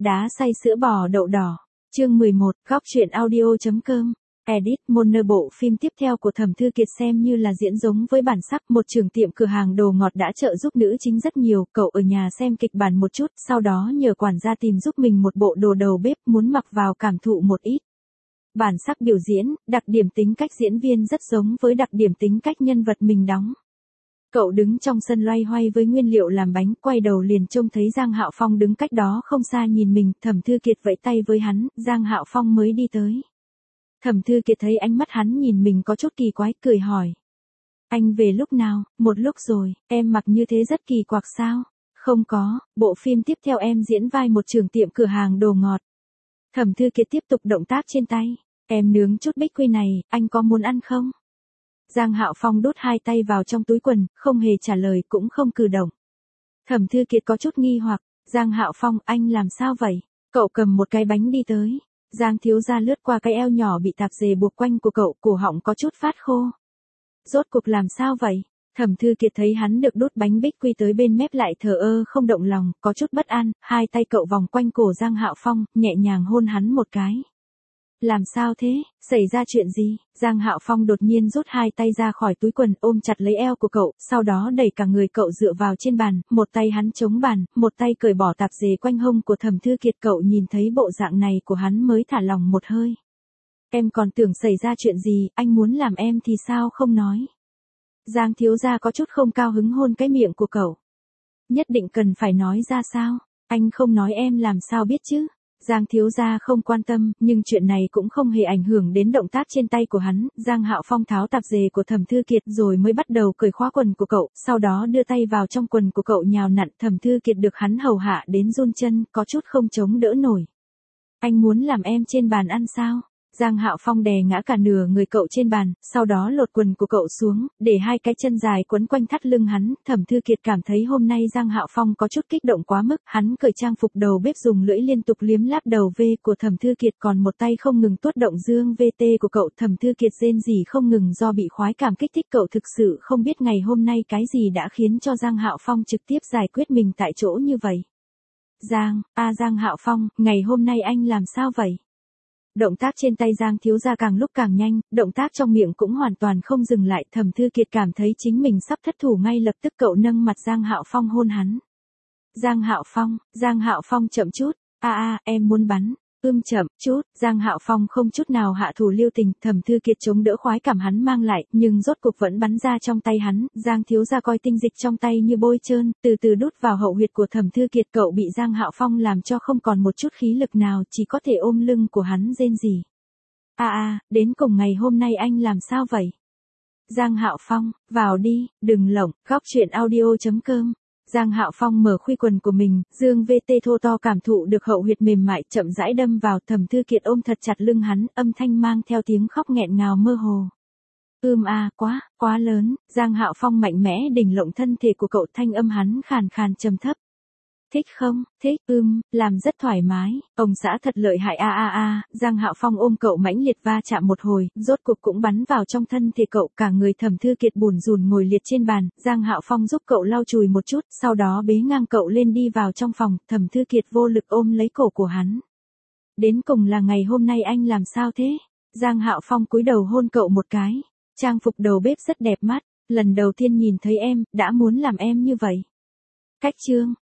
Đá xay sữa bò đậu đỏ. Chương 11, góc truyện audio.com. Edit. Moner. Bộ phim tiếp theo của Thẩm Thư Kiệt xem như là diễn giống với bản sắc. Một trưởng tiệm cửa hàng đồ ngọt đã trợ giúp nữ chính rất nhiều. Cậu ở nhà xem kịch bản một chút, sau đó nhờ quản gia tìm giúp mình một bộ đồ đầu bếp, muốn mặc vào cảm thụ một ít. Bản sắc biểu diễn, đặc điểm tính cách diễn viên rất giống với đặc điểm tính cách nhân vật mình đóng. Cậu đứng trong sân loay hoay với nguyên liệu làm bánh, quay đầu liền trông thấy Giang Hạo Phong đứng cách đó không xa nhìn mình. Thẩm Thư Kiệt vẫy tay với hắn, Giang Hạo Phong mới đi tới. Thẩm Thư Kiệt thấy ánh mắt hắn nhìn mình có chút kỳ quái, cười hỏi. Anh về lúc nào? Một lúc rồi. Em mặc như thế rất kỳ quặc sao? Không có, bộ phim tiếp theo em diễn vai một trưởng tiệm cửa hàng đồ ngọt. Thẩm Thư Kiệt tiếp tục động tác trên tay. Em nướng chút bích quy này, anh có muốn ăn không? Giang Hạo Phong đút hai tay vào trong túi quần, không hề trả lời cũng không cử động. Thẩm Thư Kiệt có chút nghi hoặc, Giang Hạo Phong, anh làm sao vậy? Cậu cầm một cái bánh đi tới. Giang thiếu gia lướt qua cái eo nhỏ bị tạp dề buộc quanh của cậu, cổ họng có chút phát khô. Rốt cuộc làm sao vậy? Thẩm Thư Kiệt thấy hắn được đút bánh bích quy tới bên mép lại thờ ơ không động lòng, có chút bất an, hai tay cậu vòng quanh cổ Giang Hạo Phong, nhẹ nhàng hôn hắn một cái. Làm sao thế? Xảy ra chuyện gì? Giang Hạo Phong đột nhiên rút hai tay ra khỏi túi quần, ôm chặt lấy eo của cậu, sau đó đẩy cả người cậu dựa vào trên bàn, một tay hắn chống bàn, một tay cởi bỏ tạp dề quanh hông của Thẩm Thư Kiệt. Cậu nhìn thấy bộ dạng này của hắn mới thả lòng một hơi. Em còn tưởng xảy ra chuyện gì, anh muốn làm em thì sao không nói? Giang thiếu gia có chút không cao hứng hôn cái miệng của cậu. Nhất định cần phải nói ra sao? Anh không nói em làm sao biết chứ? Giang thiếu gia không quan tâm, nhưng chuyện này cũng không hề ảnh hưởng đến động tác trên tay của hắn. Giang Hạo Phong tháo tạp dề của Thẩm Thư Kiệt rồi mới bắt đầu cởi khóa quần của cậu, sau đó đưa tay vào trong quần của cậu nhào nặn. Thẩm Thư Kiệt được hắn hầu hạ đến run chân, có chút không chống đỡ nổi. Anh muốn làm em trên bàn ăn sao? Giang Hạo Phong đè ngã cả nửa người cậu trên bàn, sau đó lột quần của cậu xuống, để hai cái chân dài quấn quanh thắt lưng hắn. Thẩm Thư Kiệt cảm thấy hôm nay Giang Hạo Phong có chút kích động quá mức, hắn cởi trang phục đầu bếp dùng lưỡi liên tục liếm láp đầu V của Thẩm Thư Kiệt, còn một tay không ngừng tuốt động dương VT của cậu. Thẩm Thư Kiệt rên rỉ không ngừng do bị khoái cảm kích thích. Cậu thực sự không biết ngày hôm nay cái gì đã khiến cho Giang Hạo Phong trực tiếp giải quyết mình tại chỗ như vậy. Giang Hạo Phong, ngày hôm nay anh làm sao vậy? Động tác trên tay Giang thiếu gia càng lúc càng nhanh, động tác trong miệng cũng hoàn toàn không dừng lại. Thẩm Thư Kiệt cảm thấy chính mình sắp thất thủ, ngay lập tức cậu nâng mặt Giang Hạo Phong hôn hắn. Giang Hạo Phong chậm chút, em muốn bắn. Chậm chút. Giang Hạo Phong không chút nào hạ thủ lưu tình. Thẩm Thư Kiệt chống đỡ khoái cảm hắn mang lại, nhưng rốt cục vẫn bắn ra trong tay hắn. Giang thiếu gia coi tinh dịch trong tay như bôi trơn, từ từ đút vào hậu huyệt của Thẩm Thư Kiệt. Cậu bị Giang Hạo Phong làm cho không còn một chút khí lực nào, chỉ có thể ôm lưng của hắn rên rỉ. Đến cùng ngày hôm nay anh làm sao vậy? Giang Hạo Phong, vào đi, đừng lỏng. Góc truyện audio.com. Giang Hạo Phong mở khuy quần của mình, dương VT thô to cảm thụ được hậu huyệt mềm mại chậm rãi đâm vào. Thẩm Thư Kiệt ôm thật chặt lưng hắn, âm thanh mang theo tiếng khóc nghẹn ngào mơ hồ. Quá lớn. Giang Hạo Phong mạnh mẽ đỉnh lộng thân thể của cậu, thanh âm hắn khàn khàn trầm thấp. Thích không? Thích. Làm rất thoải mái. Ông xã thật lợi hại. Giang Hạo Phong ôm cậu mãnh liệt va chạm một hồi, rốt cuộc cũng bắn vào trong thân thể cậu. Cả người Thẩm Thư Kiệt bủn rủn ngồi liệt trên bàn. Giang Hạo Phong giúp cậu lau chùi một chút, sau đó bế ngang cậu lên đi vào trong phòng. Thẩm Thư Kiệt vô lực ôm lấy cổ của hắn. Đến cùng là ngày hôm nay anh làm sao thế? Giang Hạo Phong cúi đầu hôn cậu một cái. Trang phục đầu bếp rất đẹp mắt. Lần đầu tiên nhìn thấy em, đã muốn làm em như vậy. Cách chương.